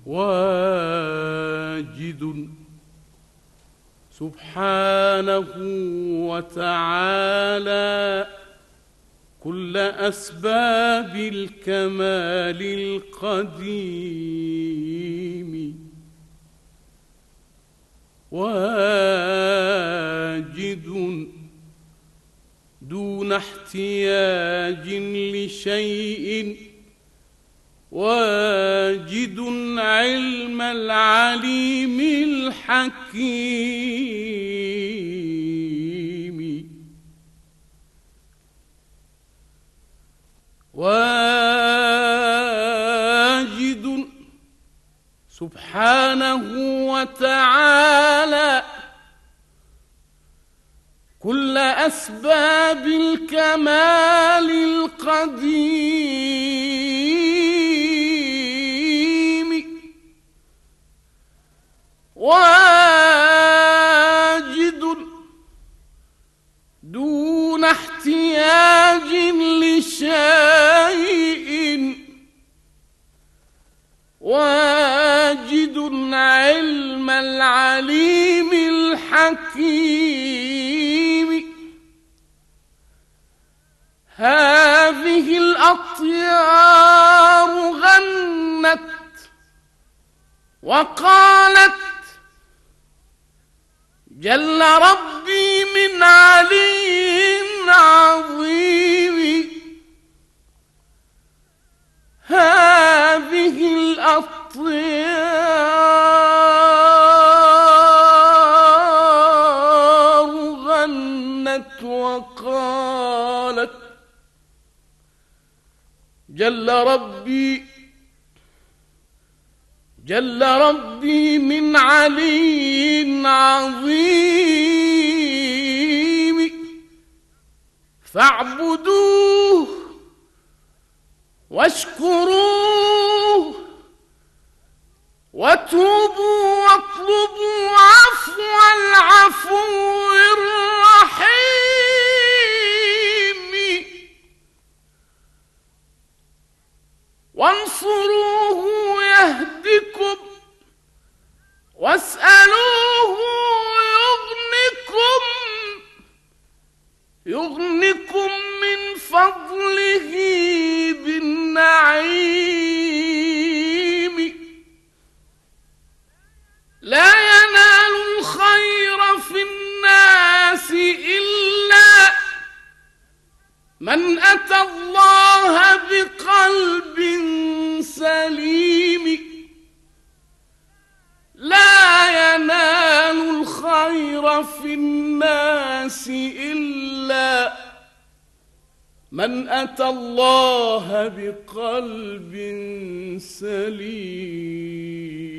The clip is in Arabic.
واجد سبحانه وتعالى كل أسباب الكمال القديم، واجد دون احتياج لشيء، واجد علم العليم الحكيم، واجد سبحانه وتعالى كل أسباب الكمال القديم، واجد دون احتياج لشيء، واجد علم العليم الحكيم. هذه الأطيار غنت وقالت جل ربي من علي عظيم. هذه الأطيار غنت وقالت جل ربي من علي عظيم. فاعبدوه واشكروه وتوبوا واطلبوا عفو العفو الرحيم، وانصروه يهدكم واسألوه يغنكم من فضله بالنعيم. لا ينال الخير في الناس إلا من أتى الله بقلب سليم. لا ينال الخير في الناس إلا من أتى الله بقلب سليم.